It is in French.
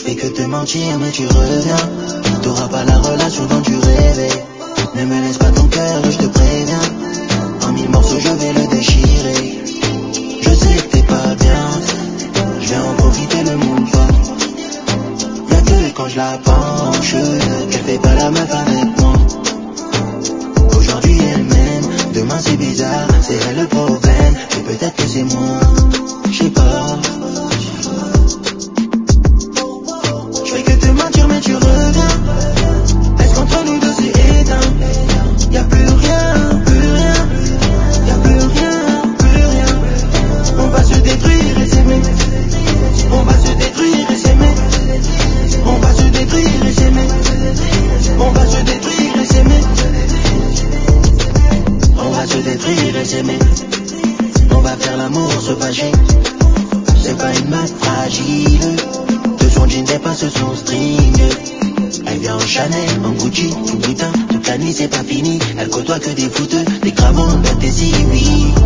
fais que te mentir mais tu reviens. T'auras pas la relation dont tu rêvais. Ne me laisse pas ton cœur, je te préviens. En 1000 morceaux je vais le déchirer. Je sais que t'es pas bien, je vais en profiter le monde pas. Y'a que quand je la penche qu'elle fait pas la meuf avec moi. Aujourd'hui elle m'aime, demain c'est bizarre, c'est elle le problème. Et peut-être que c'est moi, je sais pas. Je fais que te mentir mais tu reviens. Est-ce qu'entre nous deux c'est éteint? Y'a plus rien, plus rien. Y'a plus rien, plus rien. On va se détruire et s'aimer. On va se détruire et s'aimer. On va se détruire et s'aimer. On va se détruire et s'aimer. On va se détruire et s'aimer. On va faire l'amour sauvagé. C'est pas une meuf fragile. De son jean dépasse son string. Elle vient en Chanel, en Gucci, tout putain. Toute la nuit c'est pas fini. Elle côtoie que des fouteux, des cravants, des oui.